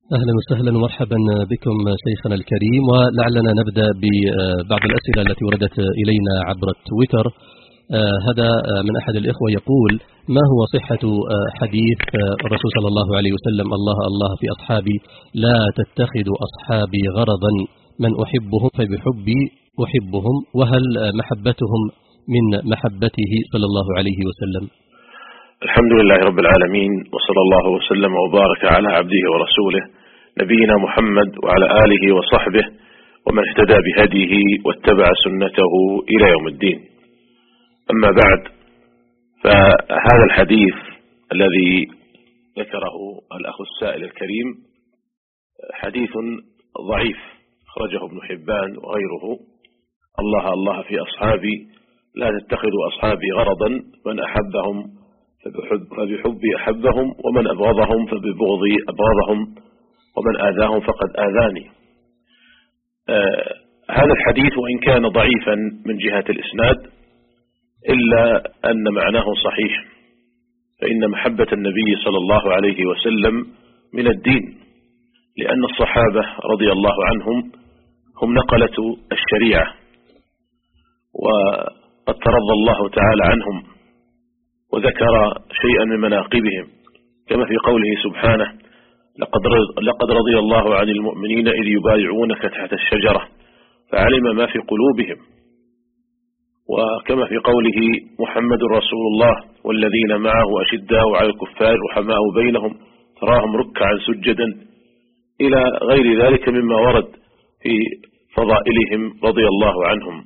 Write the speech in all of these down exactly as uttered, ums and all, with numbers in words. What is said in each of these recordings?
أهلا وسهلا ومرحبا بكم شيخنا الكريم، ولعلنا نبدأ ببعض الأسئلة التي وردت إلينا عبر تويتر. هذا من أحد الإخوة يقول: ما هو صحة حديث الرسول صلى الله عليه وسلم الله الله في أصحابي، لا تتخذوا أصحابي غرضا، من أحبهم فبحبي أحبهم، وهل محبتهم من محبته صلى الله عليه وسلم؟ الحمد لله رب العالمين، وصلى الله وسلم وبارك على عبده ورسوله نبينا محمد وعلى آله وصحبه ومن اهتدى بهديه واتبع سنته إلى يوم الدين. أما بعد، فهذا الحديث الذي ذكره الأخ السائل الكريم حديث ضعيف، أخرجه ابن حبان وغيره: الله الله في أصحابي، لا تتخذوا أصحابي غرضا، من أحبهم فبحبي أحبهم، ومن أبغضهم فببغضي أبغضهم، ومن آذاهم فقد آذاني. آه هذا الحديث وإن كان ضعيفا من جهة الإسناد، إلا أن معناه صحيح، فإن محبة النبي صلى الله عليه وسلم من الدين، لأن الصحابة رضي الله عنهم هم نقلة الشريعة، وقد ترضى الله تعالى عنهم وذكر شيئا من مناقبهم، كما في قوله سبحانه: لقد رضي الله عن المؤمنين إذ يبايعونك تحت الشجرة فعلم ما في قلوبهم، وكما في قوله: محمد رسول الله والذين معه أشداء على الكفار رحماء بينهم تراهم ركعا سجدا، إلى غير ذلك مما ورد في فضائلهم رضي الله عنهم.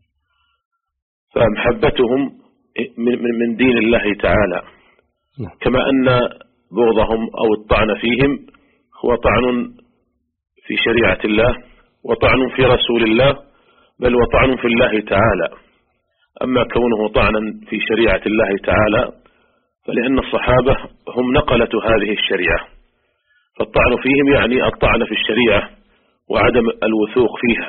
فمحبتهم من دين الله تعالى، كما أن بغضهم أو الطعن فيهم هو طعن في شريعة الله وطعن في رسول الله، بل وطعن في الله تعالى. أما كونه طعنا في شريعة الله تعالى فلأن الصحابة هم نقلة هذه الشريعة، فالطعن فيهم يعني الطعن في الشريعة وعدم الوثوق فيها،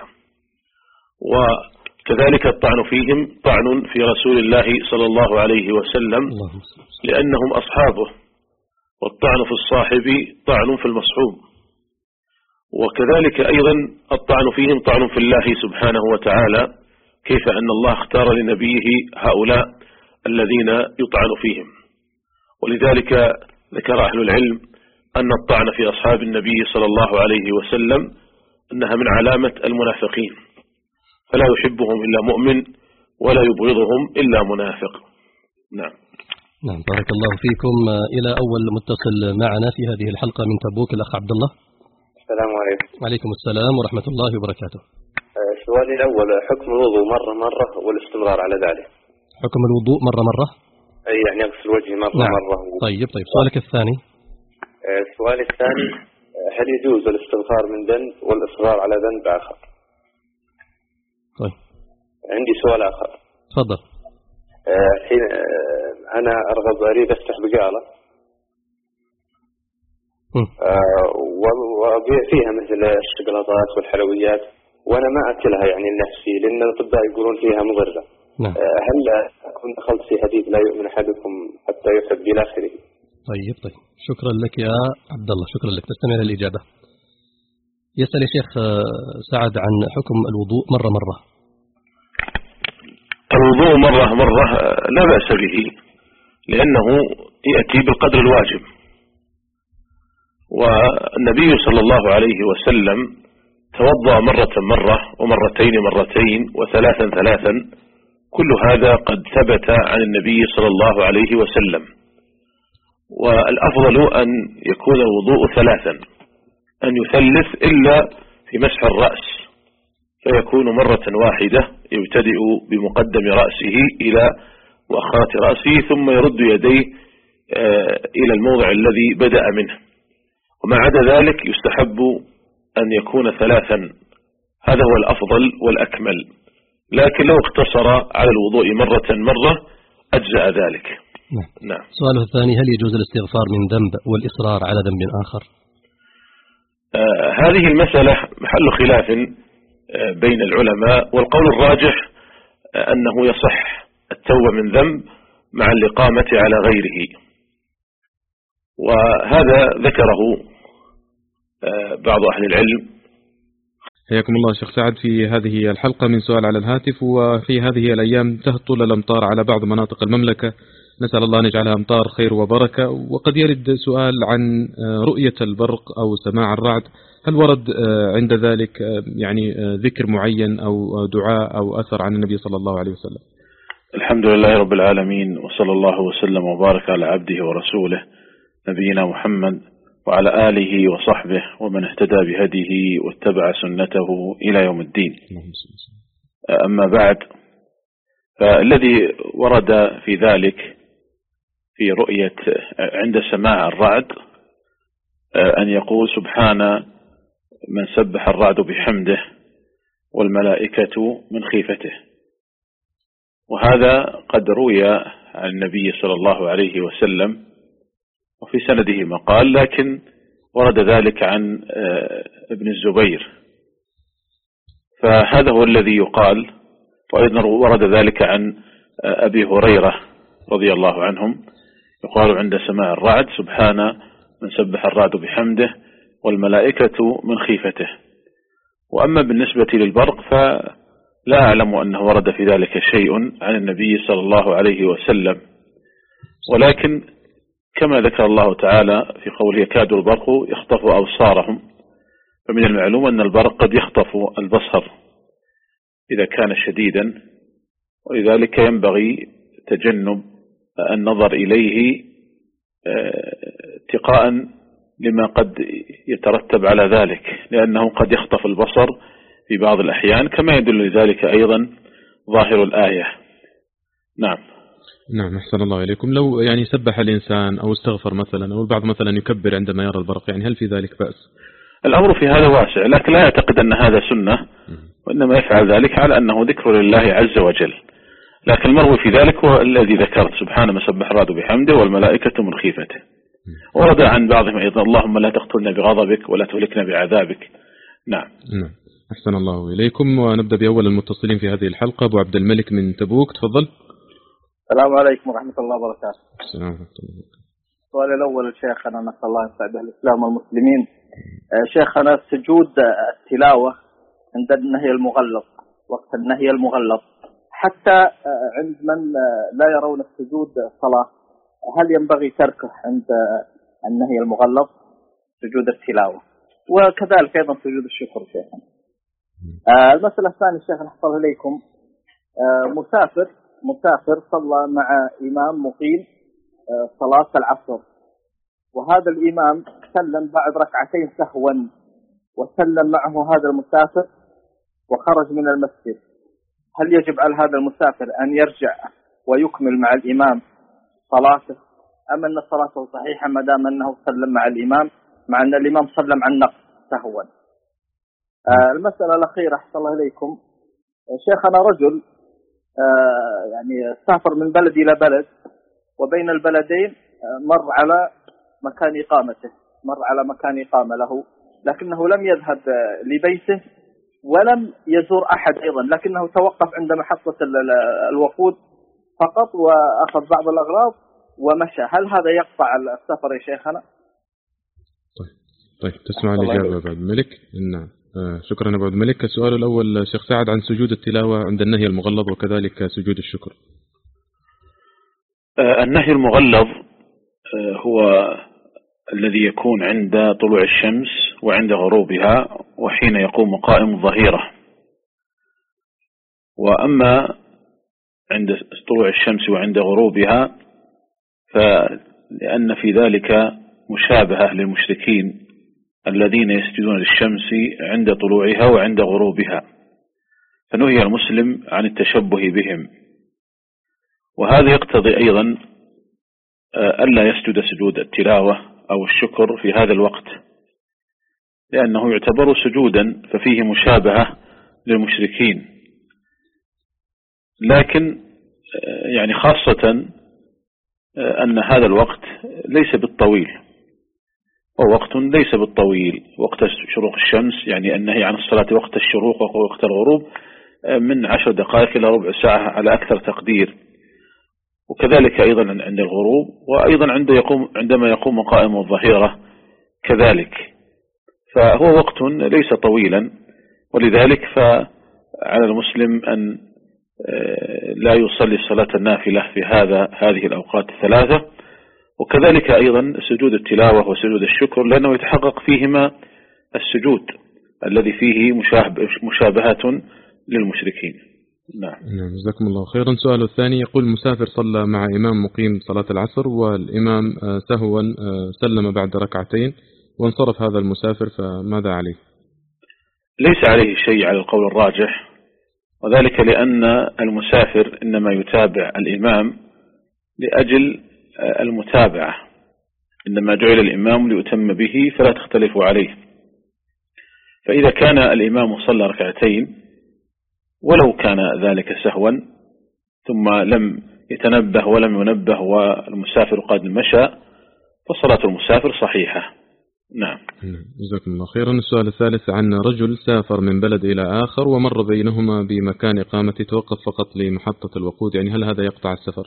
وكذلك الطعن فيهم طعن في رسول الله صلى الله عليه وسلم لأنهم أصحابه، والطعن في الصاحب طعن في المصحوب، وكذلك أيضا الطعن فيهم طعن في الله سبحانه وتعالى، كيف أن الله اختار لنبيه هؤلاء الذين يطعن فيهم. ولذلك ذكر أهل العلم أن الطعن في أصحاب النبي صلى الله عليه وسلم أنها من علامة المنافقين، فلا يحبهم إلا مؤمن ولا يبغضهم إلا منافق. نعم نعم بارك الله فيكم. إلى أول متصل معنا في هذه الحلقة من تبوك، الأخ عبد الله. السلام عليكم. وعليكم السلام ورحمة الله وبركاته. سؤالي الأول: حكم الوضوء مرة مرة والاستمرار على ذلك. حكم الوضوء مرة مرة؟ أي يعني أغسل وجهي مرة نعم. مرة. طيب طيب سؤالك الثاني. السؤال الثاني: هل يجوز الاستغفار من ذنب والإصرار على ذنب آخر؟ طيب عندي سؤال آخر. تفضل. الحين أنا أرغب أريد أفتح بقالة وأبيع فيها مثل الشوكولاتات والحلويات، وأنا ما أكلها يعني لنفسي، لأن الأطباء يقولون فيها مضرة. نعم. هل أكون دخلت في حديث لا يؤمن أحدكم حتى يحب إلى آخره؟ طيب طيب شكرا لك يا عبد الله، شكرا لك. تستمع للإجابة. يسأل الشيخ سعد عن حكم الوضوء مرة مرة. الوضوء مرة مرة لا بأس به، لأنه يأتي بالقدر الواجب، والنبي صلى الله عليه وسلم توضأ مرة مرة ومرتين مرتين وثلاثا ثلاثا، كل هذا قد ثبت عن النبي صلى الله عليه وسلم. والأفضل أن يكون الوضوء ثلاثا، أن يثلث إلا في مسح الرأس، فيكون مرة واحدة يبتدئ بمقدم رأسه إلى مؤخرة رأسه، ثم يرد يديه إلى الموضع الذي بدأ منه، وما عدا ذلك يستحب أن يكون ثلاثا، هذا هو الأفضل والأكمل. لكن لو اقتصر على الوضوء مرة مرة أجزأ ذلك. نعم. نعم. سؤاله الثاني: هل يجوز الاستغفار من ذنب والإصرار على ذنب آخر؟ آه هذه المسألة محل خلاف آه بين العلماء، والقول الراجح آه أنه يصح التوبة من ذنب مع الإقامة على غيره، وهذا ذكره بعض أهل العلم. حياكم الله شيخ سعد في هذه الحلقة من سؤال على الهاتف. وفي هذه الأيام تهطل الأمطار على بعض مناطق المملكة، نسأل الله أن يجعلها أمطار خير وبركة، وقد يرد سؤال عن رؤية البرق أو سماع الرعد، هل ورد عند ذلك يعني ذكر معين أو دعاء أو أثر عن النبي صلى الله عليه وسلم؟ الحمد لله رب العالمين، وصلى الله وسلم وبارك على عبده ورسوله نبينا محمد وعلى آله وصحبه ومن اهتدى بهديه واتبع سنته إلى يوم الدين. أما بعد، فالذي ورد في ذلك في رؤية عند سماع الرعد أن يقول سبحان من سبح الرعد بحمده والملائكة من خيفته، وهذا قد روي عن النبي صلى الله عليه وسلم وفي سنده مقال، لكن ورد ذلك عن ابن الزبير، فهذا هو الذي يقال. وأيضا ورد ذلك عن أبي هريرة رضي الله عنهم، يقال عند سماع الرعد سبحان من سبح الرعد بحمده والملائكة من خيفته. وأما بالنسبة للبرق فلا أعلم أنه ورد في ذلك شيء عن النبي صلى الله عليه وسلم، ولكن كما ذكر الله تعالى في قوله يكاد البرق يخطف أبصارهم، فمن المعلوم أن البرق قد يخطف البصر إذا كان شديدا، ولذلك ينبغي تجنب النظر إليه اتقاء لما قد يترتب على ذلك، لأنه قد يخطف البصر في بعض الأحيان، كما يدل ذلك أيضا ظاهر الآية. نعم نعم أحسن الله إليكم. لو يعني سبح الإنسان أو استغفر مثلا، أو البعض مثلا يكبر عندما يرى البرق، يعني هل في ذلك بأس؟ الأمر في هذا واسع، لكن لا يعتقد أن هذا سنة، وإنما يفعل ذلك على أنه ذكر لله عز وجل. لكن المروي في ذلك هو الذي ذكرت سبحان ما سبح الرعد بحمده والملائكة من خيفته. ورد عن بعضهم أيضا اللهم لا تقتلنا بغضبك ولا تهلكنا بعذابك. نعم نعم أحسن الله إليكم. ونبدأ بأول المتصلين في هذه الحلقة، أبو عبد الملك من تبوك، تفضل. السلام عليكم ورحمة الله وبركاته. السلام ورحمة الله وبركاته. السؤال الأول شيخنا، نسأل الله يسعد الإسلام والمسلمين. شيخنا سجود التلاوة عند النهي المغلظ، وقت النهي المغلظ، حتى عند من لا يرون السجود صلاة، هل ينبغي تركه عند النهي المغلظ سجود التلاوة؟ وكذلك أيضا سجود الشكر شيخنا. المسألة الثانية شيخنا أحسن إليكم، مسافر مسافر صلى مع إمام مقيم صلاة العصر، وهذا الإمام سلم بعد ركعتين سهوا، وسلم معه هذا المسافر وخرج من المسجد، هل يجب على هذا المسافر أن يرجع ويكمل مع الإمام صلاته، أم أن صلاته صحيحة ما دام أنه سلم مع الإمام، مع أن الإمام سلم عن نقص سهوا؟ المسألة الأخيرة أحسن الله إليكم شيخنا، رجل آه يعني سافر من بلد إلى بلد، وبين البلدين آه مر على مكان إقامته، مر على مكان إقامة له، لكنه لم يذهب آه لبيته ولم يزور أحد أيضا، لكنه توقف عند محطة الوقود فقط وأخذ بعض الأغراض ومشى، هل هذا يقطع السفر يا شيخنا؟ طيب طيب تسمع الإجابة أبو عبد الملك. نعم آه شكرا أبو عبد الملك. السؤال الأول شيخ سعد عن سجود التلاوة عند النهي المغلظ وكذلك سجود الشكر. آه النهي المغلظ آه هو الذي يكون عند طلوع الشمس وعند غروبها وحين يقوم قائم الظهيرة، وأما عند طلوع الشمس وعند غروبها فلأن في ذلك مشابهة للمشركين الذين يسجدون للشمس عند طلوعها وعند غروبها، فنهي المسلم عن التشبه بهم، وهذا يقتضي أيضا ألا يسجد سجود التلاوة أو الشكر في هذا الوقت، لأنه يعتبر سجودا ففيه مشابهة للمشركين، لكن يعني خاصة أن هذا الوقت ليس بالطويل، هو وقت ليس بالطويل، وقت شروق الشمس، يعني النهي عن الصلاة وقت الشروق ووقت الغروب من عشر دقائق إلى ربع ساعة على أكثر تقدير، وكذلك أيضا عند الغروب، وأيضا عند يقوم عندما يقوم قائم الظهيرة كذلك، فهو وقت ليس طويلا، ولذلك فعلى المسلم أن لا يصلي صلاة النافلة في هذا هذه الأوقات الثلاثة، وكذلك أيضا سجود التلاوة وسجود الشكر، لأنه يتحقق فيهما السجود الذي فيه مشابهة للمشركين. نعم. نعم جزاكم الله خيرا. سؤال الثاني يقول: مسافر صلى مع إمام مقيم صلاة العصر، والإمام سهوا سلم بعد ركعتين وانصرف هذا المسافر، فماذا عليه؟ ليس عليه شيء على القول الراجح، وذلك لأن المسافر إنما يتابع الإمام لأجل المتابعة، إنما جعل الإمام ليتم به فلا تختلفوا عليه. فإذا كان الإمام صلى ركعتين ولو كان ذلك سهوا ثم لم يتنبه ولم ينبه والمسافر قد مشى، فصلاة المسافر صحيحة. نعم. جزاكم الله خيرا. السؤال الثالث عن رجل سافر من بلد إلى آخر ومر بينهما بمكان إقامة توقف فقط لمحطة الوقود، يعني هل هذا يقطع السفر؟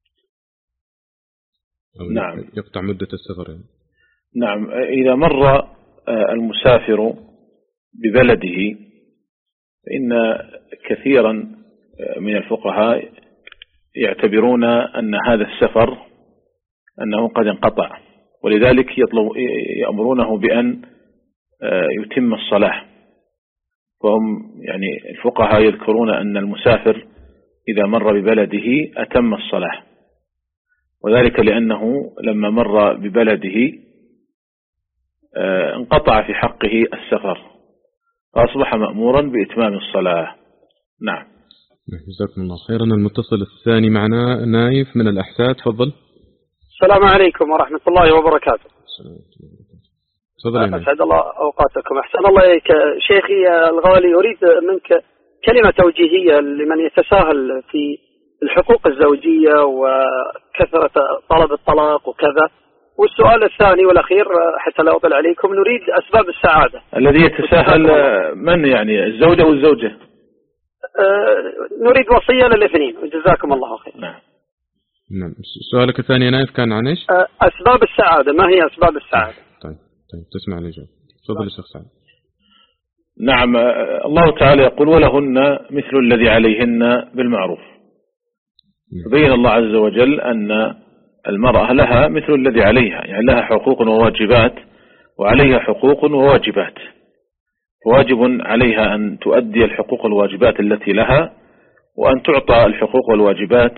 أو نعم. يقطع مدة السفر يعني. نعم. إذا مر المسافر ببلده فإن كثيرا من الفقهاء يعتبرون أن هذا السفر أنه قد انقطع، ولذلك يطلب يأمرونه بأن يتم الصلاة. فهم يعني الفقهاء يذكرون أن المسافر إذا مر ببلده أتم الصلاة، وذلك لأنه لما مر ببلده انقطع في حقه السفر فأصبح مأمورا بإتمام الصلاة. نعم. جزاكم الله خيرا. المتصل الثاني معنا نايف من الأحساء، تفضل. السلام عليكم ورحمة الله وبركاته. تفضل. أسعد الله أوقاتكم. أحسن الله إليك شيخي الغالي، أريد منك كلمة توجيهية لمن يتساهل في الحقوق الزوجية وكثرة طلب الطلاق وكذا. والسؤال الثاني والأخير حتى لا أطل عليكم، نريد أسباب السعادة. الذي يتساهل من يعني الزوجة والزوجة؟ أه نريد وصية للاثنين، جزاكم الله خير. نعم. نعم. سؤالك الثاني نايف كان عن ايش؟ أه أسباب السعادة، ما هي أسباب السعادة؟ طيب طيب تسمع الإجابة. تفضل يا شيخ سعد. نعم. الله تعالى يقول: ولهن مثل الذي عليهن بالمعروف. بين الله عز وجل أن المرأة لها مثل الذي عليها، يعني لها حقوق وواجبات وعليها حقوق وواجبات، واجب عليها أن تؤدي الحقوق والواجبات التي لها، وأن تعطى الحقوق والواجبات،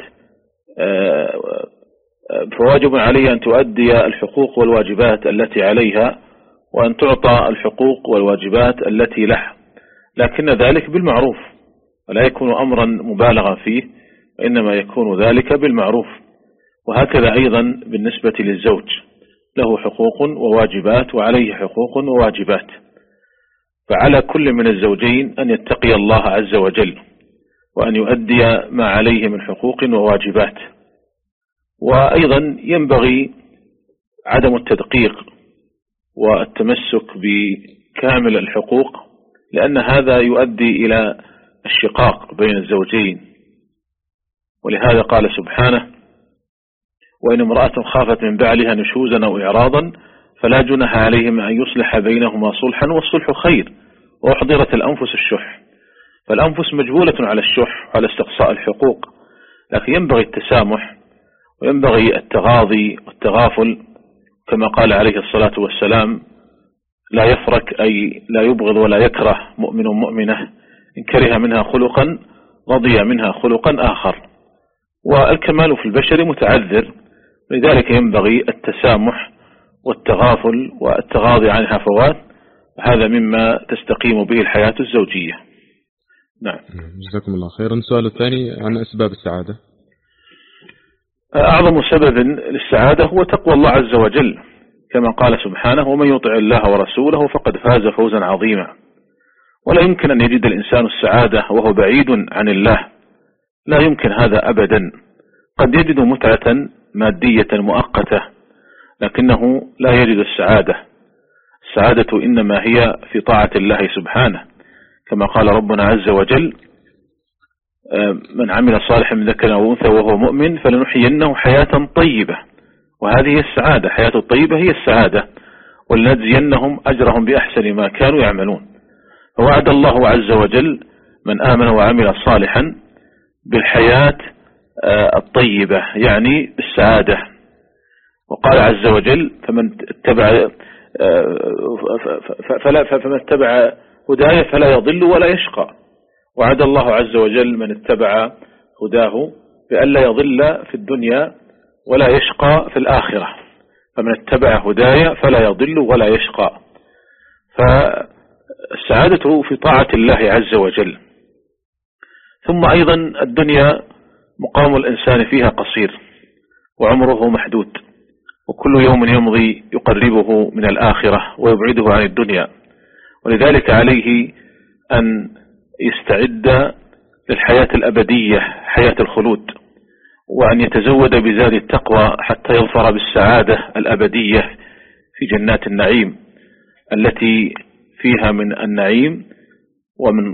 فواجب عليها أن تؤدي الحقوق والواجبات التي عليها، وأن تعطى الحقوق والواجبات التي لها، لكن ذلك بالمعروف، ولا يكون أمرا مبالغا فيه، وإنما يكون ذلك بالمعروف. وهكذا أيضا بالنسبة للزوج، له حقوق وواجبات وعليه حقوق وواجبات، فعلى كل من الزوجين أن يتقي الله عز وجل وأن يؤدي ما عليه من حقوق وواجبات. وأيضا ينبغي عدم التدقيق والتمسك بكامل الحقوق، لأن هذا يؤدي إلى الشقاق بين الزوجين. ولهذا قال سبحانه: وإن امرأة خافت من بعلها نشوزا أو إعراضا فلا جناح عليهم أن يصلح بينهما صلحا، والصلح خير، وأحضرت الأنفس الشح. فالأنفس مجبولة على الشح وعلى استقصاء الحقوق، لكن ينبغي التسامح وينبغي التغاضي والتغافل، كما قال عليه الصلاة والسلام: لا يفرك أي لا يبغض ولا يكره مؤمن مؤمنة، إن كره منها خلقا رضي منها خلقا آخر. والكمال في البشر متعذر، لذلك ينبغي التسامح والتغافل والتغاضي عن الهفوات، وهذا مما تستقيم به الحياة الزوجية. نعم. جزاكم الله خيرا. السؤال الثاني عن أسباب السعادة. أعظم سبب للسعادة هو تقوى الله عز وجل، كما قال سبحانه: ومن يطع الله ورسوله فقد فاز فوزا عظيما. ولا يمكن أن يجد الإنسان السعادة وهو بعيد عن الله، لا يمكن هذا أبدا. قد يجد متعة مادية مؤقتة، لكنه لا يجد السعادة. السعادة إنما هي في طاعة الله سبحانه، كما قال ربنا عز وجل: من عمل صالحا من ذكر أو أنثى وهو مؤمن فلنحيينه حياة طيبة. وهذه هي السعادة، حياة الطيبة هي السعادة. ولنجزينهم أجرهم بأحسن ما كانوا يعملون. فوعد الله عز وجل من آمن وعمل صالحا بالحياة الطيبة، يعني بالسعادة. وقال عز وجل فمن اتبع فلا فمن اتبع هدايا فلا يضل ولا يشقى. وعد الله عز وجل من اتبع هداه بألا يضل في الدنيا ولا يشقى في الآخرة. فمن اتبع هدايا فلا يضل ولا يشقى. فالسعادة في طاعة الله عز وجل. ثم أيضا الدنيا مقام الإنسان فيها قصير وعمره محدود، وكل يوم يمضي يقربه من الآخرة ويبعده عن الدنيا، ولذلك عليه أن يستعد للحياة الأبدية حياة الخلود، وأن يتزود بزاد التقوى حتى يظفر بالسعادة الأبدية في جنات النعيم التي فيها من النعيم ومن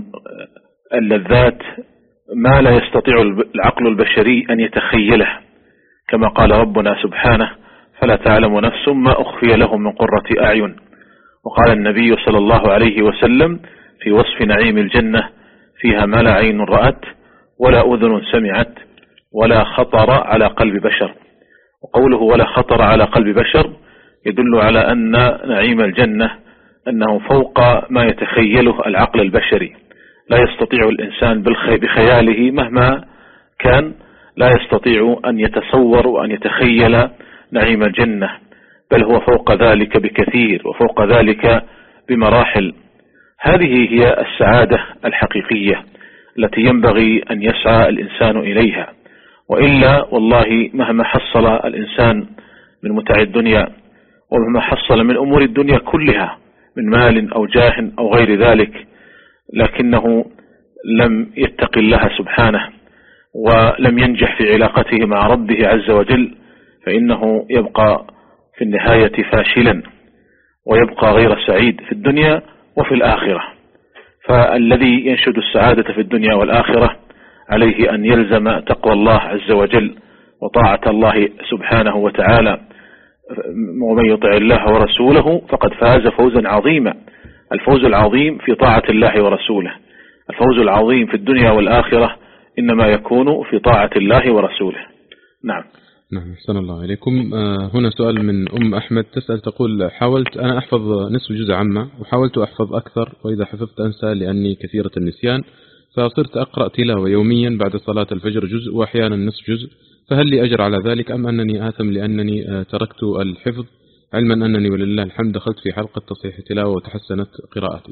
اللذات ما لا يستطيع العقل البشري أن يتخيله، كما قال ربنا سبحانه فلا تعلم نفس ما أخفي لهم من قرة أعين. وقال النبي صلى الله عليه وسلم في وصف نعيم الجنة فيها ما لا عين رأت ولا أذن سمعت ولا خطر على قلب بشر. وقوله ولا خطر على قلب بشر يدل على أن نعيم الجنة أنه فوق ما يتخيله العقل البشري، لا يستطيع الإنسان بخياله مهما كان لا يستطيع أن يتصور وأن يتخيل نعيم الجنة، بل هو فوق ذلك بكثير وفوق ذلك بمراحل. هذه هي السعادة الحقيقية التي ينبغي أن يسعى الإنسان إليها، وإلا والله مهما حصل الإنسان من متاع الدنيا ومهما حصل من أمور الدنيا كلها من مال أو جاه أو غير ذلك، لكنه لم يتق الله سبحانه ولم ينجح في علاقته مع ربه عز وجل، فإنه يبقى في النهاية فاشلا ويبقى غير سعيد في الدنيا وفي الآخرة. فالذي ينشد السعادة في الدنيا والآخرة عليه أن يلزم تقوى الله عز وجل وطاعة الله سبحانه وتعالى، ومن يطع الله ورسوله فقد فاز فوزا عظيما. الفوز العظيم في طاعة الله ورسوله، الفوز العظيم في الدنيا والآخرة إنما يكون في طاعة الله ورسوله. نعم. نعم، أحسن الله إليكم. هنا سؤال من أم أحمد تسأل تقول حاولت أنا أحفظ نصف جزء عامة وحاولت أحفظ أكثر، وإذا حفظت أنسى لأني كثيرة النسيان، فصرت أقرأ تلاوة يوميا بعد صلاة الفجر جزء وأحيانا نصف جزء، فهل لي أجر على ذلك أم أنني آثم لأنني تركت الحفظ، علما أنني ولله الحمد دخلت في حلقة تصحيح تلاوة وتحسنت قراءتي؟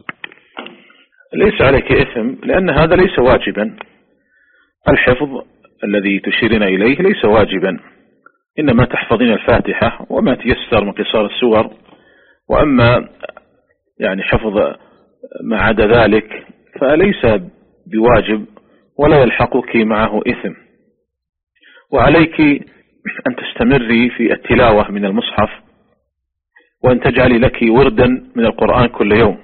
ليس عليك إثم، لأن هذا ليس واجبا. الحفظ الذي تشيرين إليه ليس واجبا، إنما تحفظين الفاتحة وما تيسر من قصار السور، وأما يعني حفظ ما عدا ذلك فليس بواجب ولا يلحقك معه إثم. وعليك أن تستمري في التلاوة من المصحف، وأن تجعلي لك وردا من القرآن كل يوم،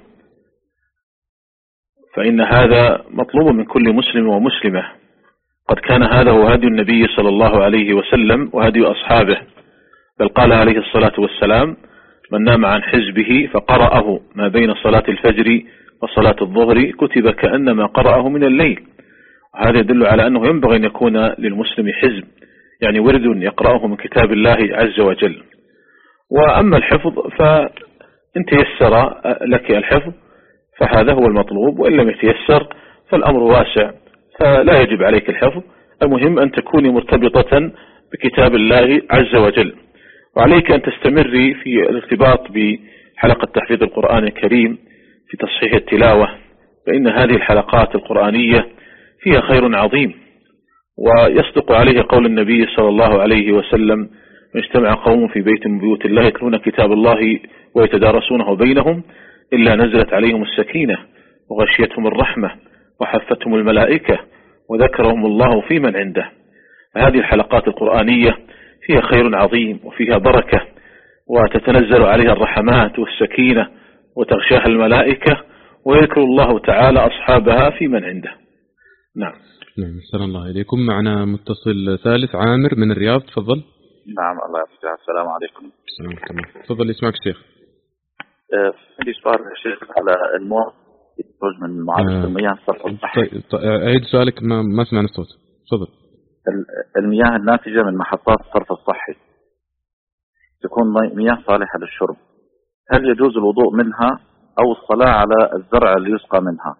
فإن هذا مطلوب من كل مسلم ومسلمة. قد كان هذا هو هدي النبي صلى الله عليه وسلم وهدي أصحابه، بل قال عليه الصلاة والسلام من نام عن حزبه فقرأه ما بين صلاة الفجر وصلاة الظهر كتب كأنما قرأه من الليل. وهذا يدل على أنه ينبغي أن يكون للمسلم حزب، يعني ورد يقرأه من كتاب الله عز وجل. وأما الحفظ فإن تيسر لك الحفظ فهذا هو المطلوب، وإن لم يتيسر فالأمر واسع، فلا يجب عليك الحفظ. المهم أن تكوني مرتبطة بكتاب الله عز وجل، وعليك أن تستمري في الارتباط بحلقة تحفيظ القرآن الكريم في تصحيح التلاوة، فإن هذه الحلقات القرآنية فيها خير عظيم، ويصدق عليه قول النبي صلى الله عليه وسلم من اجتمع قوم في بيت من بيوت الله يتلون كتاب الله ويتدارسونه بينهم إلا نزلت عليهم السكينة وغشيتهم الرحمة وحفتهم الملائكة وذكرهم الله في من عنده. هذه الحلقات القرآنية فيها خير عظيم وفيها بركة، وتتنزل عليها الرحمات والسكينة وتغشاها الملائكة، ويذكر الله تعالى أصحابها في من عنده. نعم. نعم، السلام الله إليكم. معنا متصل ثالث عامر من الرياض، تفضل. نعم، الله يفتح. السلام عليكم. السلام عليكم. تفضل، اسمعك الشيخ. عندي سؤال يا شيخ على المواد يخرج من معالجة المياه الصرف الصحي. طيب أعيد سؤالك، ما ما سمعنا الصوت. تفضل. المياه الناتجة من محطات الصرف الصحي تكون مياه صالحة للشرب، هل يجوز الوضوء منها أو الصلاة على الزرع اللي يسقى منها؟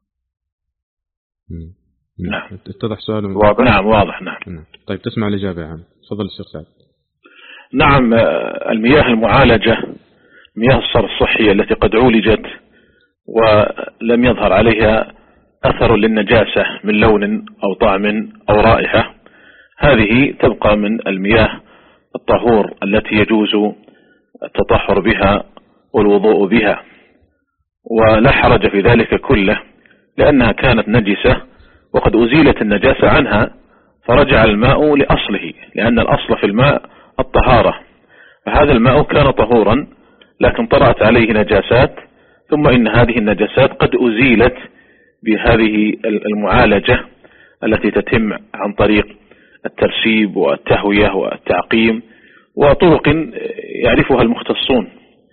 نعم. اتضح سؤال واضح. نعم واضح. نعم. نعم. طيب تسمع الإجابة يا عم. تفضل الشيخ سعد. نعم، المياه المعالجة مياه الصرف الصحية التي قد عولجت ولم يظهر عليها أثر للنجاسة من لون أو طعم أو رائحة، هذه تبقى من المياه الطهور التي يجوز التطهر بها والوضوء بها، ولا حرج في ذلك كله، لأنها كانت نجسة وقد أزيلت النجاسة عنها فرجع الماء لأصله، لأن الأصل في الماء الطهارة، فهذا الماء كان طهورا لكن طرأت عليه نجاسات، ثم إن هذه النجاسات قد أزيلت بهذه المعالجة التي تتم عن طريق الترسيب والتهوية والتعقيم وطرق يعرفها المختصون.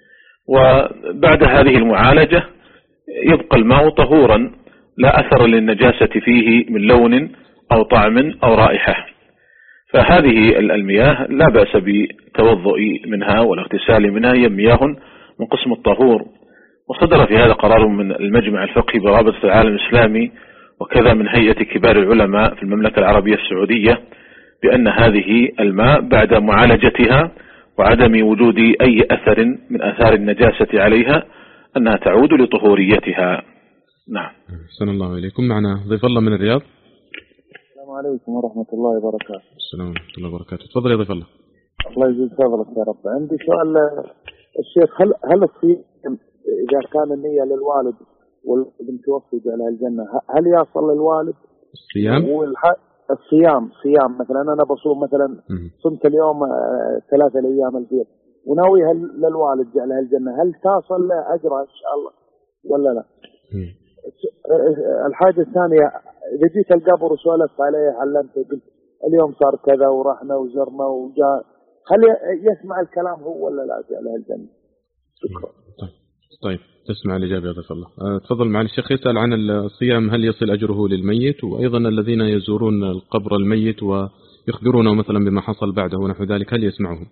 وبعد هذه المعالجة يبقى الماء طهورا لا أثر للنجاسة فيه من لون أو طعم أو رائحة، فهذه المياه لا بأس بتوضؤ منها والاغتسال منها، هي مياه من قسم الطهور. وصدر في هذا قرار من المجمع الفقهي برابطة العالم الإسلامي وكذا من هيئة كبار العلماء في المملكة العربية السعودية بأن هذه الماء بعد معالجتها وعدم وجود أي أثر من آثار النجاسة عليها أنها تعود لطهوريتها. نعم. أحسن الله إليكم. معنا ضيف الله من الرياض. السلام عليكم ورحمة الله وبركاته. السلام ورحمة الله وبركاته. تفضل يا ضيف الله. الله يجزيك فضلك يا رب. عندي سؤال الشيخ، هل هل الصيام إذا كان النية للوالد والابن توفي على الجنة هل يصل للوالد؟ الصيام؟ الصيام صيام مثلا أنا بصوم مثلا صمت اليوم ثلاثة أيام البيض وناوي للوالد جعلها الجنة، هل تصل له أجرها إن شاء الله ولا لا؟ مم. الحاجة الثانية إذا جيت القبر وسولفت عليه علمته قلت اليوم صار كذا ورحنا وزرنا وجاء، هل يسمع الكلام هو ولا لا جعلها الجنة؟ شكرا. طيب طيب تسمع الإجابة يا ضيف الله. أه تفضل معالي الشيخ. يسأل عن الصيام هل يصل أجره للميت، وأيضا الذين يزورون القبر الميت ويخبرونه مثلا بما حصل بعده ونحو ذلك هل يسمعهم؟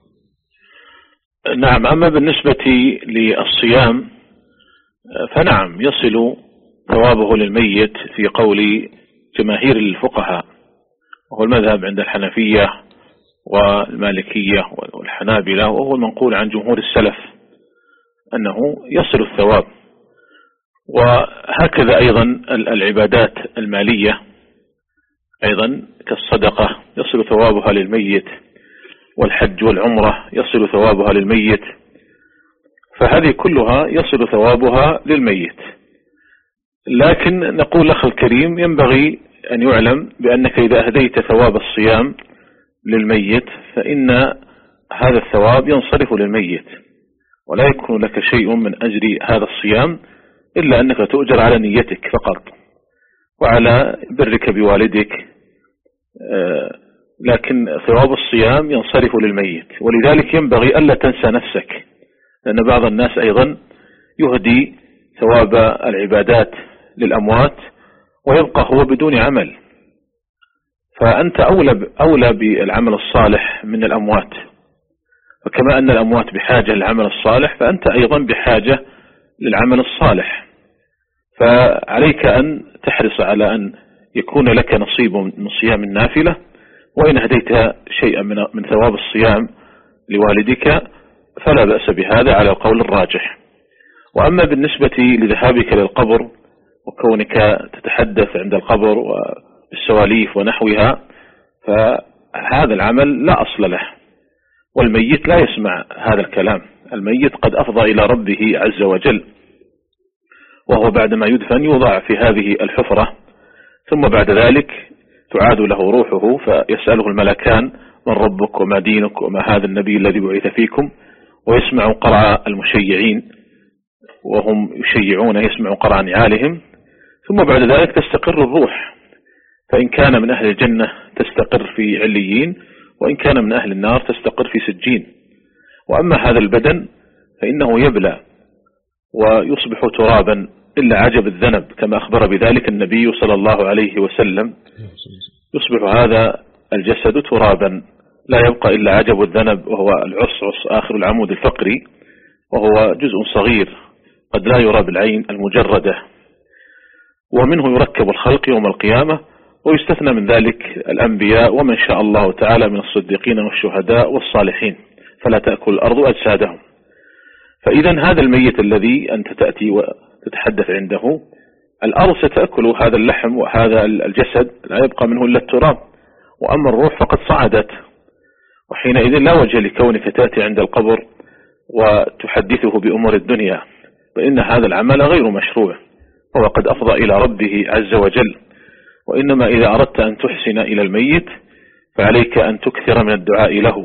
نعم. أما بالنسبة للصيام فنعم يصل ثوابه للميت في قول جماهير الفقهاء، وهو المذهب عند الحنفية والمالكية والحنابلة، وهو المنقول عن جمهور السلف أنه يصل الثواب. وهكذا أيضا العبادات المالية أيضا كالصدقة يصل ثوابها للميت، والحج والعمرة يصل ثوابها للميت، فهذه كلها يصل ثوابها للميت. لكن نقول الأخ الكريم ينبغي أن يعلم بأنك إذا أهديت ثواب الصيام للميت فإن هذا الثواب ينصرف للميت، ولا يكون لك شيء من أجر هذا الصيام إلا أنك تؤجر على نيتك فقط وعلى برك بوالدك، لكن ثواب الصيام ينصرف للميت. ولذلك ينبغي ألا تنسى نفسك، لأن بعض الناس أيضا يهدي ثواب العبادات للأموات ويبقى هو بدون عمل، فأنت أولى أولى بالعمل الصالح من الأموات، وكما أن الأموات بحاجة للعمل الصالح فأنت أيضا بحاجة للعمل الصالح، فعليك أن تحرص على أن يكون لك نصيب من صيام النافلة، وإن هديت شيئا من ثواب الصيام لوالدك فلا بأس بهذا على القول الراجح. وأما بالنسبة لذهابك للقبر وكونك تتحدث عند القبر والسواليف ونحوها فهذا العمل لا أصل له، والميت لا يسمع هذا الكلام. الميت قد أفضى إلى ربه عز وجل، وهو بعدما يدفن يوضع في هذه الحفرة، ثم بعد ذلك تعاد له روحه فيسأله الملكان من ربك وما دينك وما هذا النبي الذي بعث فيكم، ويسمع قرع المشيعين وهم يشيعون يسمع قرع نعالهم، ثم بعد ذلك تستقر الروح، فإن كان من أهل الجنة تستقر في عليين، وإن كان من أهل النار تستقر في سجين. وأما هذا البدن فإنه يبلى ويصبح ترابا إلا عجب الذنب كما أخبر بذلك النبي صلى الله عليه وسلم. يصبح هذا الجسد ترابا لا يبقى إلا عجب الذنب، وهو العصعص آخر العمود الفقري، وهو جزء صغير قد لا يرى بالعين المجردة، ومنه يركب الخلق يوم القيامة، ويستثنى من ذلك الأنبياء ومن شاء الله تعالى من الصديقين والشهداء والصالحين، فلا تأكل الأرض أجسادهم. فإذا هذا الميت الذي أنت تأتي وتتحدث عنده، الأرض ستأكل هذا اللحم وهذا الجسد، لا يبقى منه إلا التراب، وأما الروح فقد صعدت، وحينئذ لا وجه لكونك تأتي عند القبر وتحدثه بأمور الدنيا، فإن هذا العمل غير مشروع، هو قد أفضى إلى ربه عز وجل. وإنما إذا أردت أن تحسن إلى الميت فعليك أن تكثر من الدعاء له،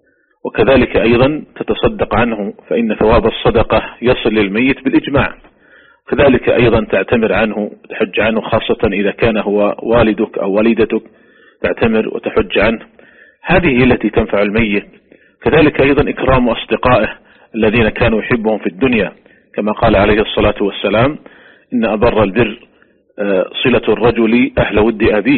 وكذلك أيضا تتصدق عنه، فإن ثواب الصدقة يصل للميت بالإجماع. كذلك أيضا تعتمر عنه، تحج عنه، خاصة إذا كان هو والدك أو والدتك، تعتمر وتحج عنه، هذه التي تنفع الميت. كذلك أيضا إكرام أصدقائه الذين كانوا يحبهم في الدنيا، كما قال عليه الصلاة والسلام: إن أبر البر صلة الرجل أهل ود أبيه.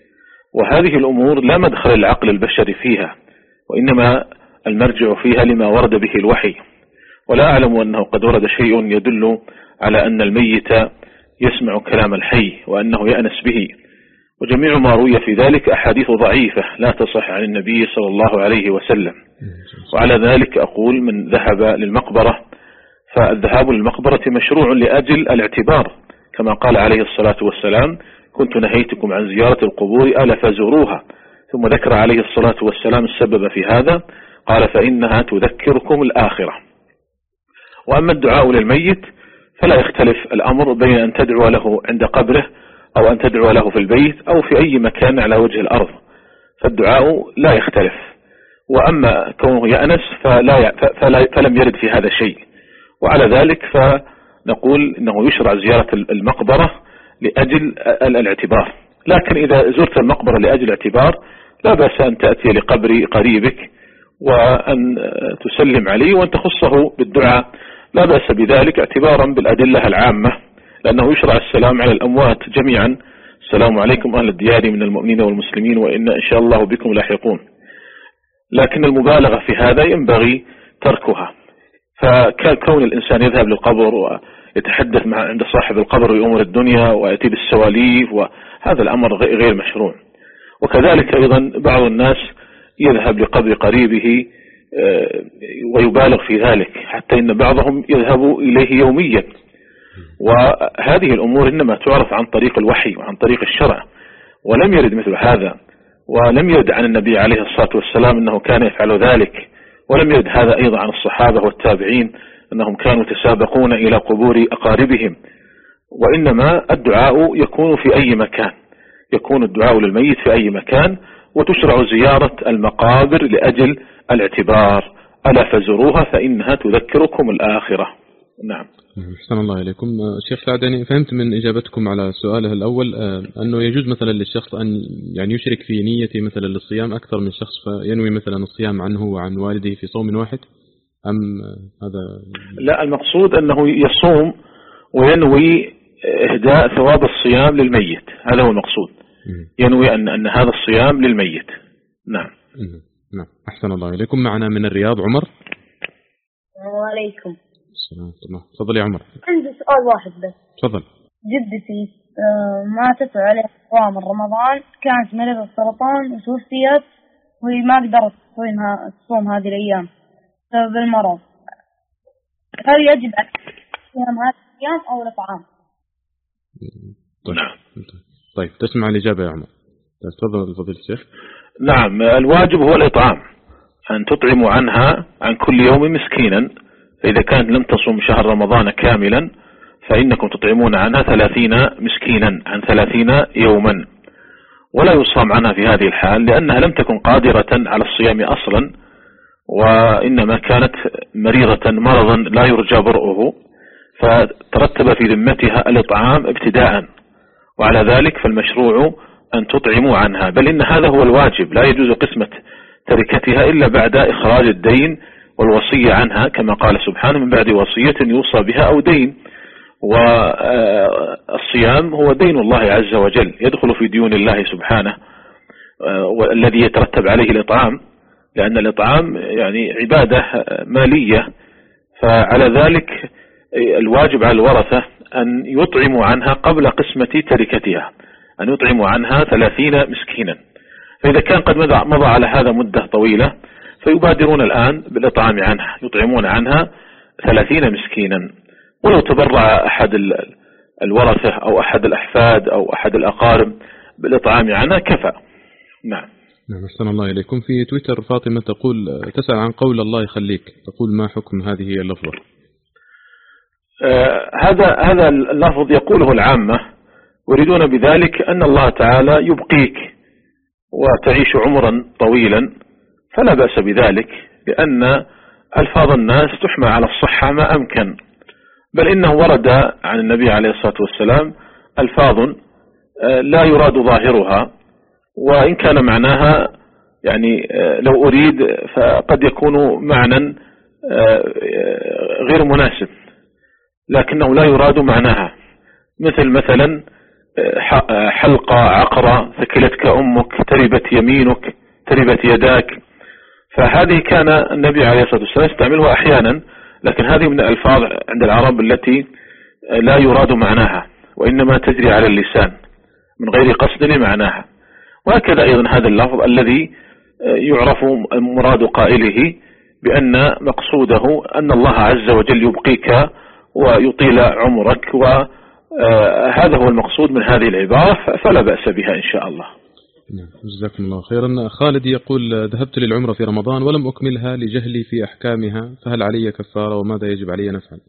وهذه الأمور لا مدخل العقل البشري فيها، وإنما المرجع فيها لما ورد به الوحي. ولا أعلم أنه قد ورد شيء يدل على أن الميت يسمع كلام الحي وأنه يأنس به، وجميع ما روي في ذلك أحاديث ضعيفة لا تصح عن النبي صلى الله عليه وسلم. وعلى ذلك أقول: من ذهب للمقبرة فالذهاب للمقبرة مشروع لأجل الاعتبار، كما قال عليه الصلاة والسلام: كنت نهيتكم عن زيارة القبور ألا فزوروها. ثم ذكر عليه الصلاة والسلام السبب في هذا، قال: فإنها تذكركم الآخرة. وأما الدعاء للميت فلا يختلف الأمر بين أن تدعو له عند قبره أو أن تدعو له في البيت أو في أي مكان على وجه الأرض، فالدعاء لا يختلف. وأما كونه يأنس فلا فلا فلم يرد في هذا شيء، وعلى ذلك فنقول إنه يشرع زيارة المقبرة لأجل الاعتبار. لكن إذا زرت المقبرة لأجل الاعتبار لا بأس أن تأتي لقبر قريبك وأن تسلم عليه وأن تخصه بالدعاء، لا بأس بذلك اعتبارا بالأدلة العامة، لأنه يشرع السلام على الأموات جميعا: السلام عليكم أهل الديار من المؤمنين والمسلمين وإن إن شاء الله بكم لاحقون. لكن المبالغة في هذا ينبغي تركها، فكون الإنسان يذهب للقبر ويتحدث مع عند صاحب القبر بأمور الدنيا ويأتي بالسواليف، وهذا الأمر غير مشروع. وكذلك أيضا بعض الناس يذهب لقبر قريبه ويبالغ في ذلك، حتى إن بعضهم يذهب إليه يوميا، وهذه الأمور إنما تعرف عن طريق الوحي وعن طريق الشرع، ولم يرد مثل هذا، ولم يرد عن النبي عليه الصلاة والسلام أنه كان يفعل ذلك، ولم يرد هذا أيضا عن الصحابة والتابعين أنهم كانوا يتسابقون إلى قبور أقاربهم. وإنما الدعاء يكون في أي مكان، يكون الدعاء للميت في أي مكان، وتشرع زيارة المقابر لأجل الاعتبار: ألا فزروها فإنها تذكركم الآخرة. نعم. أحسن الله إليكم. شيخ سعد، يعني فهمت من إجابتكم على سؤاله الأول أنه يجوز مثلا للشخص أن يعني يشرك في نيته مثلا للصيام أكثر من شخص، فينوي مثلا الصيام عنه وعن والده في صوم واحد، أم هذا؟ لا، المقصود أنه يصوم وينوي إهداء ثواب الصيام للميت، هذا هو المقصود. ينوي أن أن هذا الصيام للميت. نعم. نعم. أحسن الله إليكم. معنا من الرياض عمر. السلام عليكم. السلام. تفضل يا عمر. عندي سؤال واحد بس. تفضل. جدتي ماتت عليها صوم رمضان، كانت مريضة السرطان وتوفيت، وهي ما قدرت تصوم هذه الأيام بسبب المرض. هل يجب على صيام هذه الأيام أو الإطعام؟ طيب. طيب تسمع الإجابة يا عمر. تفضل فضيلة الشيخ. نعم، الواجب هو الإطعام، أن تطعموا عنها عن كل يوم مسكينا. فإذا كانت لم تصم شهر رمضان كاملا فإنكم تطعمون عنها ثلاثين مسكينا عن ثلاثين يوما، ولا يصام عنها في هذه الحال لأنها لم تكن قادرة على الصيام أصلا، وإنما كانت مريضة مرضا لا يرجى برؤه، فترتب في ذمتها الإطعام ابتداء، وعلى ذلك فالمشروع أن تطعموا عنها، بل إن هذا هو الواجب. لا يجوز قسمة تركتها إلا بعد إخراج الدين والوصية عنها كما قال سبحانه من بعد وصية يوصى بها أو دين. والصيام هو دين الله عز وجل يدخل في ديون الله سبحانه والذي يترتب عليه الإطعام، لأن الإطعام يعني عبادة مالية، فعلى ذلك الواجب على الورثة أن يطعموا عنها قبل قسمة تركتها، أن يطعموا عنها ثلاثين مسكينا. فإذا كان قد مضى على هذا مدة طويلة فيبادرون الآن بالإطعام عنها، يطعمون عنها ثلاثين مسكينا، ولو تبرع أحد الورثة أو أحد الأحفاد أو أحد الأقارب بالإطعام عنها كفى. نعم. نعم أحسن الله إليكم. في تويتر فاطمة تقول تسأل عن قول الله يخليك، تقول ما حكم هذه اللفظة؟ آه هذا هذا اللفظ يقوله العامة، يريدون بذلك أن الله تعالى يبقيك وتعيش عمرا طويلا، فلا بأس بذلك، لأن ألفاظ الناس تحمل على الصحة ما أمكن، بل إنه ورد عن النبي عليه الصلاة والسلام ألفاظ لا يراد ظاهرها، وإن كان معناها يعني لو أريد فقد يكون معنى غير مناسب، لكنه لا يراد معناها، مثل مثلا حلقة عقرة ثكلتك أمك تربت يمينك تربت يداك، فهذه كان النبي عليه الصلاة والسلام يستعملها أحيانا، لكن هذه من الألفاظ عند العرب التي لا يراد معناها وإنما تجري على اللسان من غير قصد لمعناها. وهكذا أيضا هذا اللفظ الذي يعرف مراد قائله بأن مقصوده أن الله عز وجل يبقيك ويطيل عمرك، وهذا هو المقصود من هذه العبارة، فلا بأس بها إن شاء الله. جزاكم الله خيرا. خالد يقول ذهبت للعمرة في رمضان ولم أكملها لجهلي في أحكامها، فهل علي كفارة وماذا يجب علي أن أفعل؟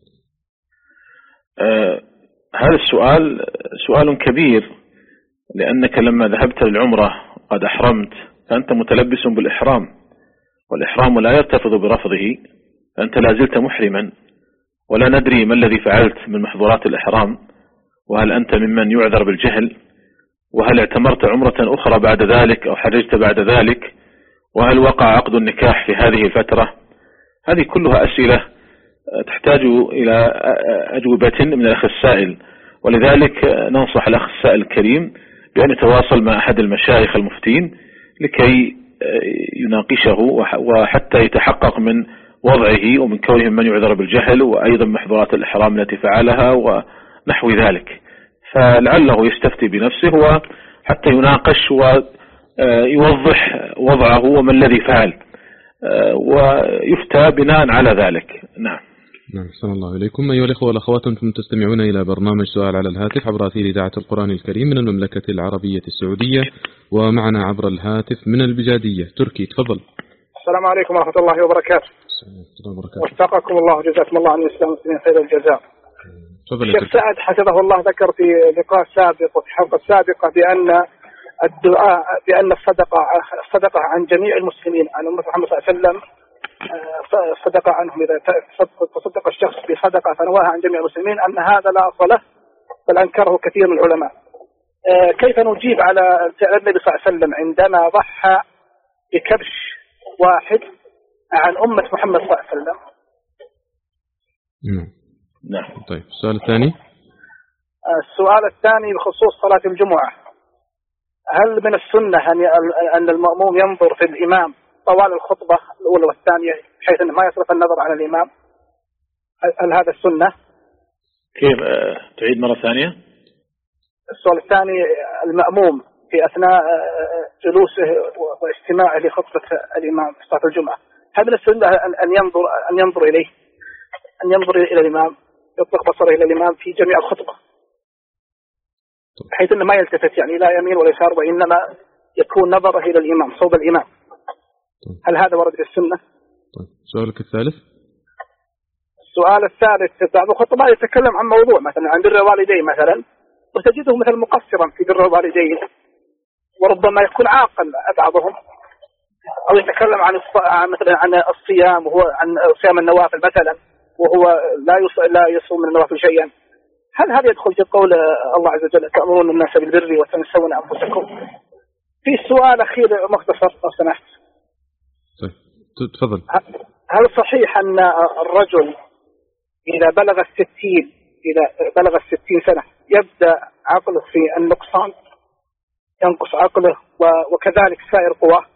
آه هذا السؤال سؤال كبير، لأنك لما ذهبت للعمرة قد أحرمت فأنت متلبس بالإحرام، والإحرام لا يرتفض برفضه، فأنت لا زلت محرما، ولا ندري ما الذي فعلت من محظورات الإحرام، وهل أنت ممن يعذر بالجهل، وهل اعتمرت عمرة أخرى بعد ذلك أو حججت بعد ذلك، وهل وقع عقد النكاح في هذه الفترة. هذه كلها أسئلة تحتاج إلى أجوبة من الأخ السائل، ولذلك ننصح الأخ السائل الكريم بأن يتواصل مع أحد المشايخ المفتين لكي يناقشه، وحتى يتحقق من وضعه ومن كونه من يعذر بالجهل، وأيضا محظورات الإحرام التي فعلها ونحو ذلك، فلعله يستفتي بنفسه وحتى يناقش ويوضح وضعه وما الذي فعل، ويفتى بناء على ذلك. نعم. نعم أحسن الله إليكم. أيها الأخوة والأخوات، أنتم تستمعون إلى برنامج سؤال على الهاتف عبر أثير إذاعة القرآن الكريم من المملكة العربية السعودية، ومعنا عبر الهاتف من البجادية تركي. تفضل. السلام عليكم ورحمة الله وبركاته. وفقكم الله وجزاكم الله عن الإسلام والمسلمين خير الجزاء. الشيخ سعد حفظه الله ذكر في لقاء سابق وفي حلقة سابقة بأن الدعاء بأن الصدقة الصدقة عن جميع المسلمين عن أمة محمد صلى الله عليه وسلم صدقة عنهم، إذا تصدق الشخص بصدقة فنواها عن جميع المسلمين، أن هذا لا أصل له، بل أنكره كثير من العلماء. كيف نجيب على فعل النبي صلى الله عليه وسلم عندما ضحى بكبش واحد عن أمة محمد صلى الله عليه وسلم؟ نعم. نعم. طيب السؤال الثاني. السؤال الثاني بخصوص صلاة الجمعة، هل من السنة أن المأموم ينظر في الإمام طوال الخطبة الأولى والثانية بحيث أنه ما يصرف النظر عن الإمام؟ هل هذا السنة؟ كيف تعيد مرة ثانية؟ السؤال الثاني، المأموم في أثناء جلوسه واستماعه لخطبة الإمام في صلاة الجمعة، هل من السنة أن ينظر أن ينظر إليه أن ينظر إلى الإمام، يطلق بصره إلى الإمام في جميع الخطبة بحيث أنه ما يلتفت يعني لا يمين ولا يسار، وإنما يكون نظره إلى الإمام صوب الإمام؟ هل هذا ورد في السنة؟ طيب سؤالك الثالث. السؤال الثالث، بعض الخطباء يتكلم عن موضوع مثلا عن بر الوالدين مثلا، وتجده مثلا مقصرا في بر الوالدين، وربما يكون عاقل بعضهم، أو يتكلم عن مثلا عن الصيام وهو عن صيام النوافل مثلا، وهو لا لا يصوم من النوافل شيئا. هل هذا يدخل في قول الله عز وجل تأمرون الناس بالبر وتنسون أنفسكم؟ في سؤال أخير مختصر لو سمحت. طيب تفضل. هل صحيح أن الرجل إذا بلغ الستين إذا بلغ الستين سنة يبدأ عقله في النقصان، ينقص عقله وكذلك سائر قواه؟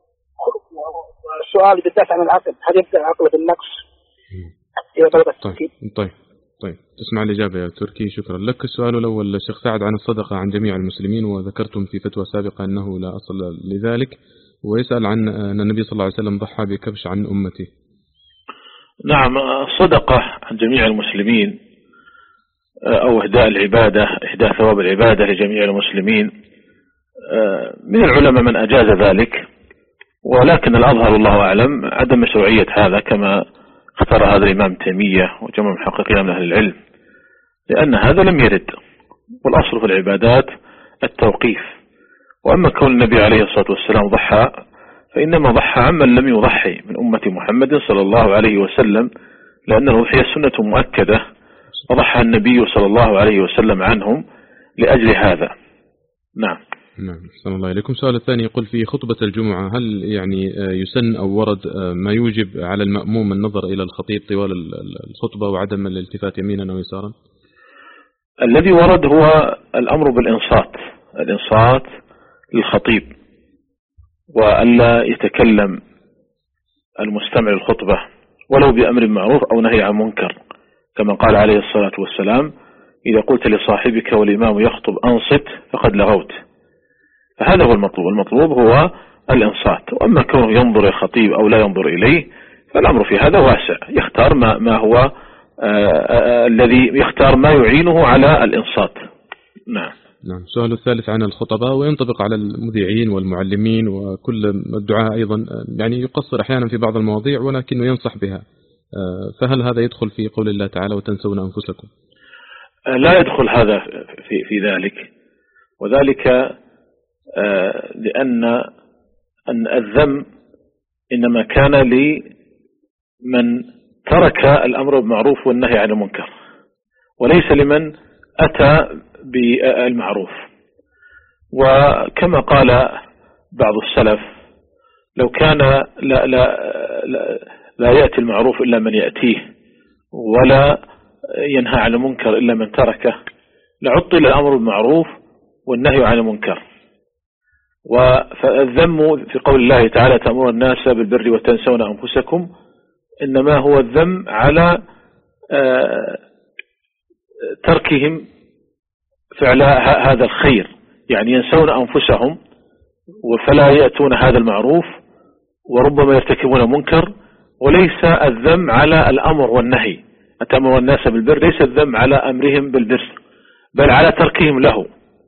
السؤال بالذات عن العقل، هل يبدأ عقله بالنقص إذا بلغ الستين؟ طيب طيب طيب تسمع الإجابة يا تركي. شكرا لك. السؤال الأول الشيخ سعد عن الصدقة عن جميع المسلمين، وذكرتم في فتوى سابقة أنه لا أصل لذلك، ويسأل عن أن النبي صلى الله عليه وسلم ضحى بكبش عن أمته. نعم، الصدقة عن جميع المسلمين أو إهداء العبادة، إهداء ثواب العبادة لجميع المسلمين، من العلماء من أجاز ذلك، ولكن الأظهر الله أعلم عدم مشروعية هذا كما اختار هذا الإمام تيمية وجمع محققين من أهل العلم، لأن هذا لم يرد، والأصل في العبادات التوقيف. وأما كون النبي عليه الصلاة والسلام ضحى فإنما ضحى عمن لم يضحي من أمة محمد صلى الله عليه وسلم، لأنه هي سنة مؤكدة وضحى النبي صلى الله عليه وسلم عنهم لأجل هذا. نعم. نعم، أحسن الله إليكم. سؤال الثاني يقول في خطبة الجمعة هل يعني يسن أو ورد ما يوجب على المأموم النظر إلى الخطيب طوال الخطبة وعدم الالتفات يمينا أو يسارا؟ الذي ورد هو الأمر بالإنصات، الإنصات للخطيب، وألا يتكلم المستمع للخطبة ولو بأمر معروف أو نهي عن منكر، كما قال عليه الصلاة والسلام إذا قلت لصاحبك والإمام يخطب أنصت فقد لغوت. فهذا هو المطلوب، المطلوب هو الإنصات. وأما كونه ينظر الخطيب أو لا ينظر إليه فالأمر في هذا واسع، يختار ما, ما هو آآ آآ الذي يختار ما يعينه على الإنصات. نعم. نعم. السؤال الثالث عن الخطباء وينطبق على المذيعين والمعلمين وكل الدعاء أيضا، يعني يقصر أحيانا في بعض المواضيع ولكنه ينصح بها، فهل هذا يدخل في قول الله تعالى وتنسون أنفسكم؟ لا يدخل هذا في, في ذلك، وذلك لأن أن الذم إنما كان لمن ترك الأمر بالمعروف والنهي عن المنكر، وليس لمن أتى بالمعروف. وكما قال بعض السلف لو كان لا, لا, لا, لا يأتي المعروف إلا من يأتيه ولا ينهى عن المنكر إلا من تركه لعطل الأمر بالمعروف والنهي عن المنكر. والذم في قول الله تعالى تأمرون الناس بالبر وتنسون أنفسكم، إنما هو الذم على تركهم فعل هذا الخير، يعني ينسون أنفسهم فلا يأتون هذا المعروف وربما يرتكبون منكر. وليس الذم على الأمر والنهي، أتأمر الناس بالبر، ليس الذم على أمرهم بالبر بل على تركهم له.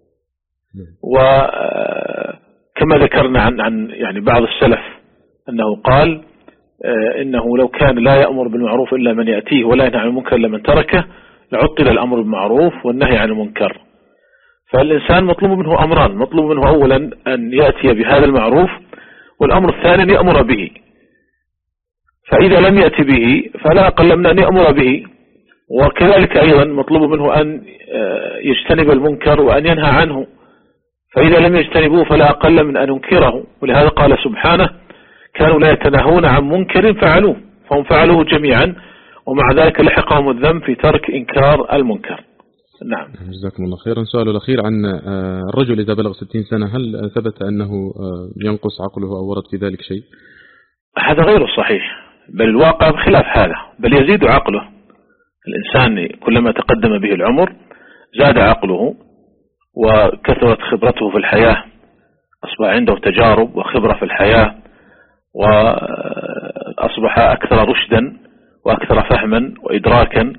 وكما ذكرنا عن عن يعني بعض السلف أنه قال إنه لو كان لا يأمر بالمعروف إلا من يأتيه ولا ينهى عن المنكر إلا من تركه لعطل الأمر بالمعروف والنهي عن المنكر. فالإنسان مطلوب منه أمران، مطلوب منه أولا أن يأتي بهذا المعروف، والأمر الثاني أن يأمر به. فإذا لم يأتي به فلا أقل من أن يأمر به، وكذلك أيضا مطلوب منه أن يجتنب المنكر وأن ينهى عنه، فإذا لم يجتنبوه فلا أقل من أن ينكره. ولهذا قال سبحانه كانوا لا يتناهون عن منكر فعلوه فهم فعلوه جميعا، ومع ذلك لحقهم الذنب في ترك إنكار المنكر. نعم. جزاكم الله خيرا. سؤال الأخير عن الرجل إذا بلغ ستين سنة هل ثبت أنه ينقص عقله أو ورد في ذلك شيء؟ هذا غير صحيح، بل الواقع بخلاف هذا، بل يزيد عقله. الإنسان كلما تقدم به العمر زاد عقله وكثرت خبرته في الحياة، أصبح عنده تجارب وخبرة في الحياة، وأصبح أكثر رشدا وأكثر فهما وإدراكا،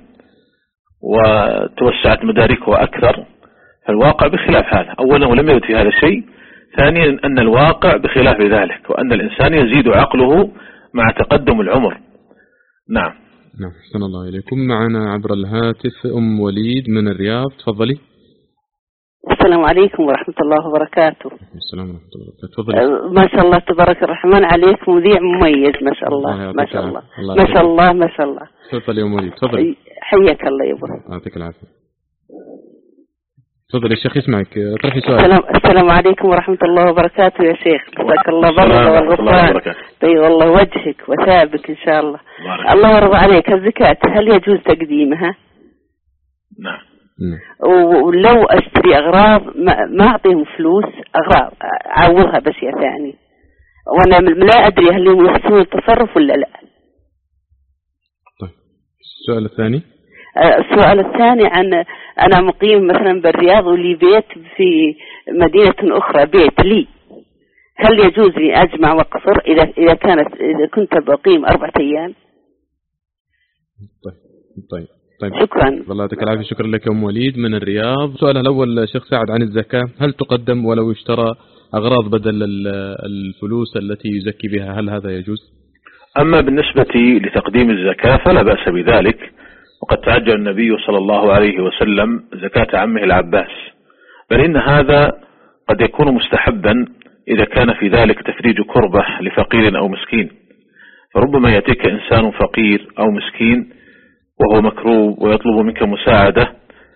وتوسعت مداركه أكثر. فالواقع بخلاف هذا، أولا ولم يرد في هذا الشيء، ثانيا أن الواقع بخلاف ذلك، وأن الإنسان يزيد عقله مع تقدم العمر. نعم. نعم. أحسن الله إليكم. معنا عبر الهاتف أم وليد من الرياض، تفضلي. السلام عليكم ورحمة الله وبركاته. السلام ورحمة الله وبركاته. تفضلي. ما شاء الله تبارك الرحمن عليك، مذيع مميز ما شاء الله ما شاء الله ما شاء الله ما شاء الله. تفضلي يا أم وليد، تفضلي. حياك الله يا ابو. يعطيك العافية. تفضل يا شيخ يسمعك طرحي سؤال. السلام, السلام عليكم ورحمة الله وبركاته يا شيخ. جزاك الله بالله والغفران. طيب والله وجهك وثابك إن شاء الله. الله يرضى عليك. الزكاة هل يجوز تقديمها؟ نعم. ولو أشتري أغراض ما أعطيهم فلوس أغراض أعوضها بشيء ثاني وأنا لا أدري هل هم يحسنون التصرف ولا لا. طيب السؤال الثاني. السؤال الثاني عن أنا مقيم مثلا بالرياض ولي بيت في مدينة أخرى بيت لي، هل يجوز لي أجمع وقصر إذا إذا كانت إذا كنت بقيم أربعة أيام؟ طيب طيب طيب شكرا. الله يعطيك العافية. شكرا لك أم وليد من الرياض. سؤالها الأول شيخ سعد عن الزكاة، هل تقدم ولو اشترى أغراض بدل الفلوس التي يزكي بها، هل هذا يجوز؟ أما بالنسبة لتقديم الزكاة فلا بأس بذلك، وقد تعجل النبي صلى الله عليه وسلم زكاة عمه العباس، بل إن هذا قد يكون مستحبا إذا كان في ذلك تفريج كربة لفقير أو مسكين، فربما يأتيك إنسان فقير أو مسكين وهو مكروب ويطلب منك مساعدة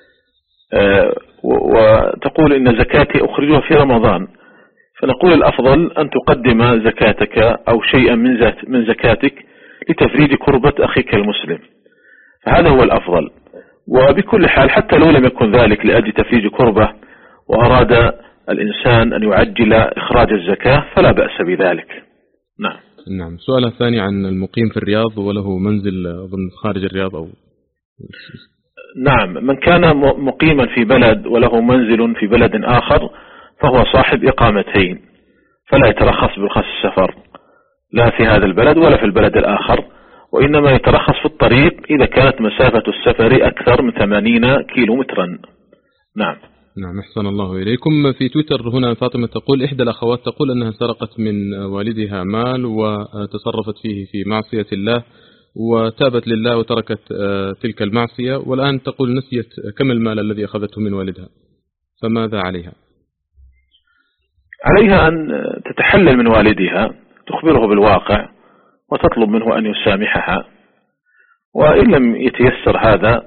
وتقول إن زكاتي أخرجها في رمضان، فنقول الأفضل أن تقدم زكاتك أو شيئا من زكاتك لتفريج كربة أخيك المسلم، فهذا هو الأفضل. وبكل حال حتى لو لم يكن ذلك لأجل تفريج كربة وأراد الإنسان أن يعجل إخراج الزكاة فلا بأس بذلك. نعم. نعم. سؤال الثاني عن المقيم في الرياض وله منزل ضمن خارج الرياض أو نعم، من كان مقيما في بلد وله منزل في بلد آخر فهو صاحب إقامتين، فلا يترخص برخص السفر لا في هذا البلد ولا في البلد الآخر، وإنما يترخص في الطريق إذا كانت مسافة السفر أكثر من ثمانين كيلو مترا. نعم. نعم أحسن الله إليكم. في تويتر هنا فاطمة تقول إحدى الأخوات تقول أنها سرقت من والدها مال وتصرفت فيه في معصية الله وتابت لله وتركت تلك المعصية، والآن تقول نسيت كم المال الذي أخذته من والدها، فماذا عليها؟ عليها أن تتحلل من والدها، تخبره بالواقع وتطلب منه أن يسامحها، وإن لم يتيسر هذا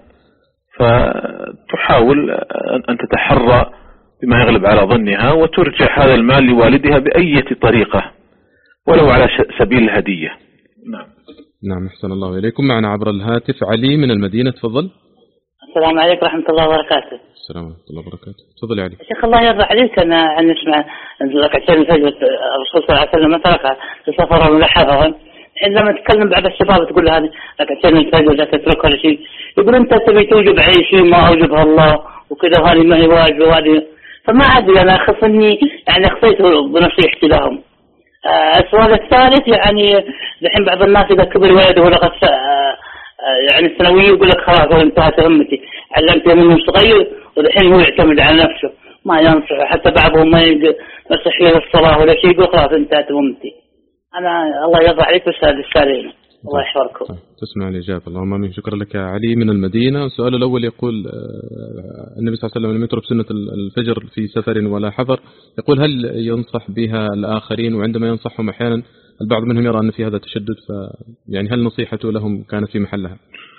فتحاول أن تتحرى بما يغلب على ظنها وترجع هذا المال لوالدها بأي طريقة ولو على سبيل الهدية. نعم. نعم أحسن الله إليكم. معنا عبر الهاتف علي من المدينة، تفضل. السلام عليكم ورحمة الله وبركاته. السلام ورحمة الله وبركاته. تفضل يا علي. شيخ الله يرضى عليك، أنا عن نسمع ركعتين الفجر الرسول صلى الله عليه وسلم تركها في سفر ولا حضر، عندما تتكلم بعض الشباب تقول هذه ركعتين الفجر لا تترك ولا شيء، يقول أنت تبي توجب أي شيء ما أوجبها الله وكذا، هذه ما هي واجبة وهذه، فما أدري أنا أخف إني يعني أخطيت بنصيحتي لهم. آه السؤال الثالث يعني الحين بعض الناس إذا كبر ولده ولغت آه يعني الثانوية يقول لك خلاص انتهت أمتي، علمته منه صغير والحين هو يعتمد على نفسه ما ينصح، حتى بعضهم ما يصح له الصلاة ولا شيء يقول خلاص انتهت أمتي. أنا الله يرضى عليك وسهل السالين، الله يحفظكم. تسمع الإجابة. اللهم آمين. شكرا لك علي من المدينة. السؤال الأول يقول النبي صلى الله عليه وسلم لم يترك سنة الفجر في سفر ولا حضر، يقول هل ينصح بها الآخرين؟ وعندما ينصحهم أحيانا البعض منهم يرى أن في هذا تشدد، فيعني هل نصيحته لهم كانت في محلها؟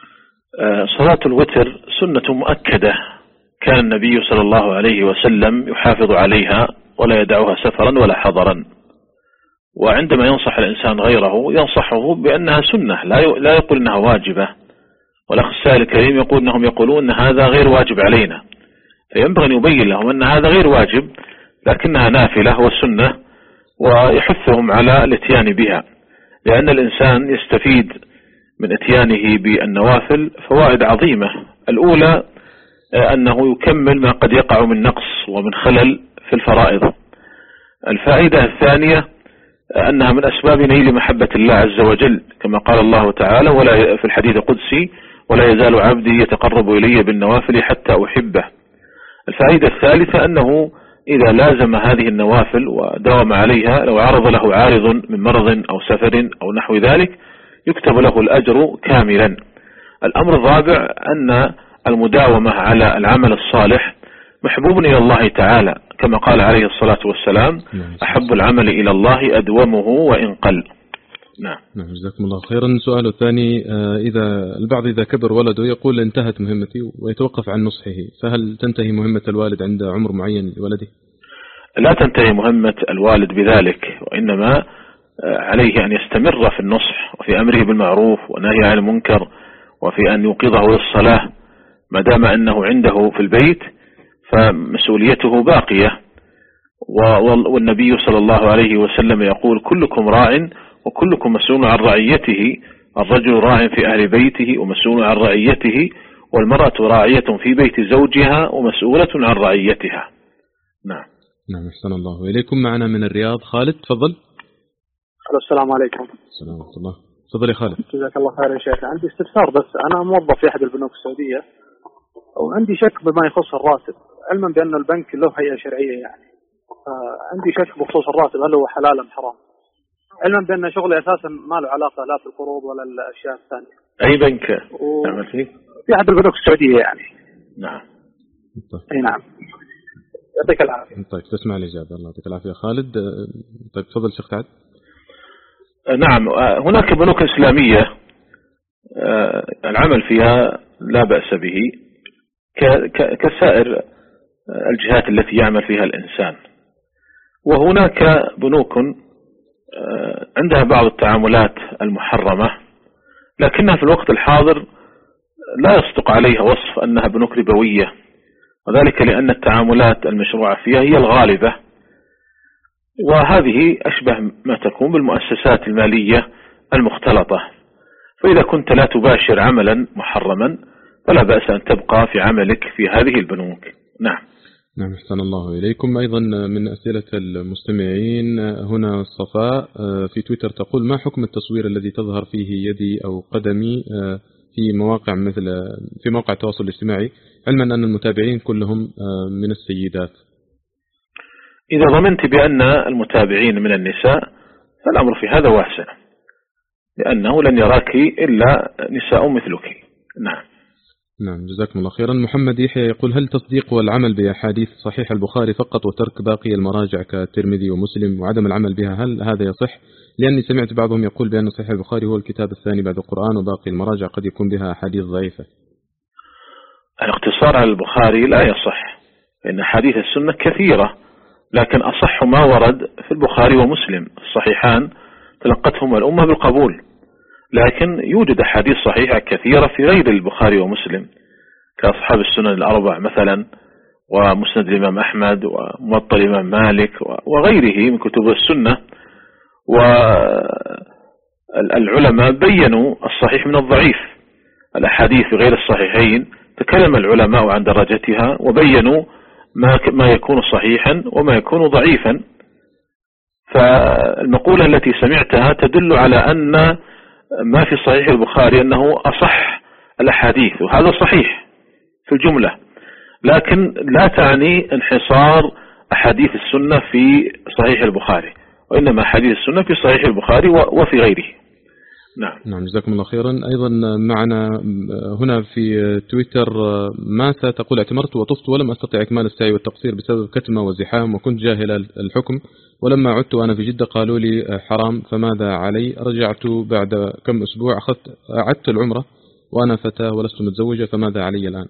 صلاة الوتر سنة مؤكدة كان النبي صلى الله عليه وسلم يحافظ عليها ولا يدعها سفرا ولا حضرا، وعندما ينصح الإنسان غيره ينصحه بأنها سنة، لا يقول أنها واجبة. والأخ السائل الكريم يقول أنهم يقولون أن هذا غير واجب علينا، فينبغي أن يبين لهم أن هذا غير واجب لكنها نافلة وسنة، ويحثهم على الاتيان بها، لأن الإنسان يستفيد من اتيانه بالنوافل فوائد عظيمة. الأولى أنه يكمل ما قد يقع من نقص ومن خلل في الفرائض. الفائدة الثانية أنها من أسباب نيل محبة الله عز وجل، كما قال الله تعالى ولا في الحديث القدسي ولا يزال عبدي يتقرب إلي بالنوافل حتى أحبه. الفائدة الثالثة أنه إذا لازم هذه النوافل وداوم عليها لو عرض له عارض من مرض أو سفر أو نحو ذلك يكتب له الأجر كاملا. الأمر الرابع أن المداومة على العمل الصالح محبوب إلى الله تعالى، كما قال عليه الصلاة والسلام أحب العمل إلى الله أدومه وإن قل. نعم. نعم جزاكم الله خيرا. السؤال الثاني، إذا البعض إذا كبر ولده يقول انتهت مهمتي ويتوقف عن نصحه، فهل تنتهي مهمة الوالد عند عمر معين لولده؟ لا تنتهي مهمة الوالد بذلك، وإنما عليه أن يستمر في النصح وفي أمره بالمعروف ونهي عن المنكر وفي أن يوقظه للصلاة، ما دام أنه عنده في البيت فمسؤوليته باقية. والنبي صلى الله عليه وسلم يقول كلكم راع وكلكم مسؤول عن رعيته، الرجل راع في أهل بيته ومسؤول عن رعيته، والمرأة راعية في بيت زوجها ومسؤولة عن رعيتها. نعم. نعم أحسن الله إليكم. معنا من الرياض خالد، تفضل. السلام عليكم. السلام ورحمة الله. تفضل يا خالد. جزاك الله خير يا شيخ. عندي استفسار بس، أنا موظف في أحد البنوك السعودية وعندي شك بما يخص الراتب، علما بأن البنك له هيئة شرعية يعني، عندي شك بخصوص الراتب هل هو حلال أم حرام، علما بأن شغلي أساسا ما له علاقة لا بالقروض ولا الأشياء الثانية. أي بنك و... تعمل فيه؟ في أحد البنوك السعودية يعني. نعم. أي نعم. يعطيك العافية. طيب تسمع الإجابة. الله يعطيك العافية خالد. طيب تفضل شيخ سعد. نعم، هناك بنوك إسلامية العمل فيها لا بأس به كسائر الجهات التي يعمل فيها الإنسان، وهناك بنوك عندها بعض التعاملات المحرمة لكنها في الوقت الحاضر لا يصدق عليها وصف أنها بنوك ربوية، وذلك لأن التعاملات المشروعة فيها هي الغالبة، وهذه أشبه ما تكون بالمؤسسات المالية المختلطة. فإذا كنت لا تباشر عملا محرما فلا بأس أن تبقى في عملك في هذه البنوك. نعم. نعم أحسن الله إليكم. أيضا من أسئلة المستمعين هنا صفاء في تويتر تقول ما حكم التصوير الذي تظهر فيه يدي أو قدمي في مواقع مثل في موقع التواصل الاجتماعي، علما أن المتابعين كلهم من السيدات؟ إذا ضمنت بأن المتابعين من النساء فالأمر في هذا واسع، لأنه لن يراك إلا نساء مثلك. نعم. نعم جزاكم الله خيرا. محمد يحيى يقول هل تصديق والعمل بأحاديث صحيح البخاري فقط وترك باقي المراجع كالترمذي ومسلم وعدم العمل بها، هل هذا يصح؟ لأني سمعت بعضهم يقول بأن صحيح البخاري هو الكتاب الثاني بعد القرآن وباقي المراجع قد يكون بها أحاديث ضعيفة. الاقتصار على البخاري لا يصح، لأن حديث السنة كثيرة، لكن أصح ما ورد في البخاري ومسلم الصحيحان تلقتهم الأمة بالقبول، لكن يوجد أحاديث صحيحة كثيرة في غير البخاري ومسلم كأصحاب السنن الأربع مثلا، ومسند الإمام أحمد وموطأ الإمام مالك وغيره من كتب السنة. والعلماء بينوا الصحيح من الضعيف، الأحاديث في غير الصحيحين تكلم العلماء عن درجتها وبينوا ما ما يكون صحيحا وما يكون ضعيفا. فالمقولة التي سمعتها تدل على أن ما في صحيح البخاري أنه أصح الأحاديث، وهذا صحيح في الجملة، لكن لا تعني انحصار أحاديث السنة في صحيح البخاري، وإنما أحاديث السنة في صحيح البخاري وفي غيره. نعم. نعم جزاكم الله خيرا. أيضا معنا هنا في تويتر ماسة تقول اعتمرت وطفت ولم أستطع إكمال السعي والتقصير بسبب كتمة وزحام وكنت جاهل الحكم، ولما عدت وأنا في جدة قالوا لي حرام، فماذا علي؟ رجعت بعد كم أسبوع أخذت عدت العمرة وأنا فتاة ولست متزوجة، فماذا علي الآن؟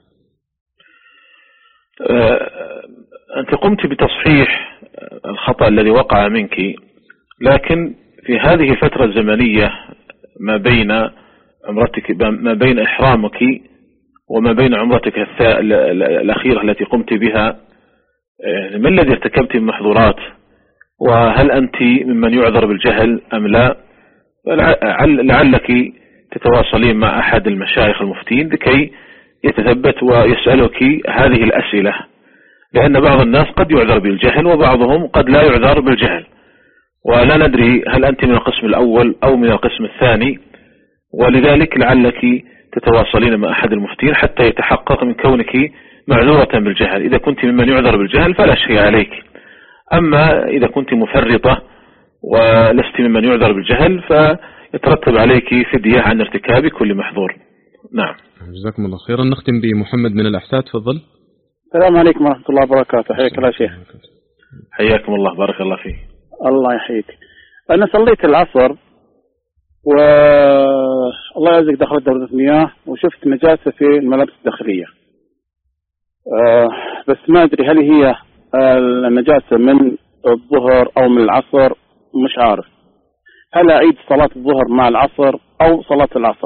أنت قمت بتصحيح الخطأ الذي وقع منك، لكن في هذه الفترة الزمنية ما بين عمرتك ما بين إحرامك وما بين عمرتك الأخيرة التي قمت بها، ما الذي ارتكبت من محظورات؟ وهل أنت ممن يعذر بالجهل أم لا؟ لعلك تتواصلين مع أحد المشايخ المفتين لكي يتثبت ويسألك هذه الأسئلة، لأن بعض الناس قد يعذر بالجهل وبعضهم قد لا يعذر بالجهل، ولا ندري هل أنت من القسم الأول أو من القسم الثاني، ولذلك لعلك تتواصلين مع أحد المفتين حتى يتحقق من كونك معذورة بالجهل. إذا كنت ممن يعذر بالجهل فلا شيء عليك، أما إذا كنت مفرطة ولست ممن يعذر بالجهل فيترتب عليك فدية عن ارتكاب كل محظور. نعم. جزاكم الله خيرا. نختم بمحمد من الأحساء، تفضل. السلام عليكم ورحمة الله وبركاته. حياك الله شيخ. حياكم الله، بارك الله فيك. الله يحييك. أنا صليت العصر والله يعزك دخلت دورة المياه وشفت نجاسة في الملابس الداخلية. أه بس ما أدري هل هي النجاسة من الظهر أو من العصر، مش عارف. هل أعيد صلاة الظهر مع العصر أو صلاة العصر؟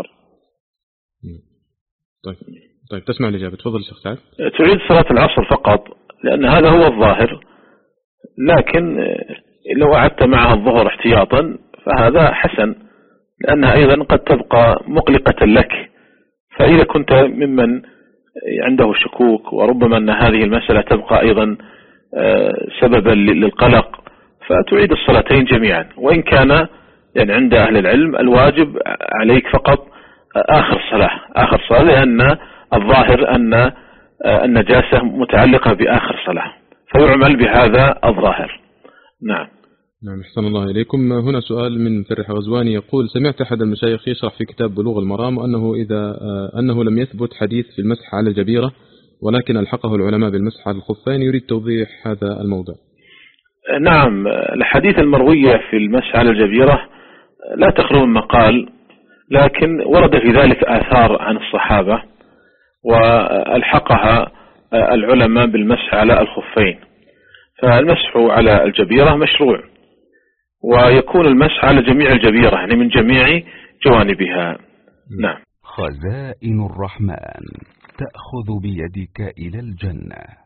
طيب طيب تسمع الإجابة. تفضل شيخ سعد. تعيد صلاة العصر فقط لأن هذا هو الظاهر، لكن لو أعدت معها الظهر احتياطا فهذا حسن، لأنها أيضا قد تبقى مقلقة لك. فإذا كنت ممن عنده شكوك وربما أن هذه المسألة تبقى أيضا سببا للقلق، فتعيد الصلاتين جميعا. وإن كان يعني عند أهل العلم الواجب عليك فقط آخر صلاة آخر صلاة لأن الظاهر أن النجاسة متعلقة بآخر صلاة، فيعمل بهذا الظاهر. نعم. نعم أحسن الله إليكم. هنا سؤال من فرح غزواني يقول: سمعت أحد المشايخ يشرح في كتاب بلوغ المرام أنه إذا أنه لم يثبت حديث في المسح على الجبيرة ولكن ألحقه العلماء بالمسح على الخفين، يريد توضيح هذا الموضوع. نعم، الحديث المروية في المسح على الجبيرة لا تخلو من مقال، لكن ورد في ذلك آثار عن الصحابة والحقها العلماء بالمسح على الخفين. فالمسح على الجبيرة مشروع، ويكون المسح على جميع الجبيرة يعني من جميع جوانبها. نعم. خزائن الرحمن تأخذ بيدك إلى الجنة.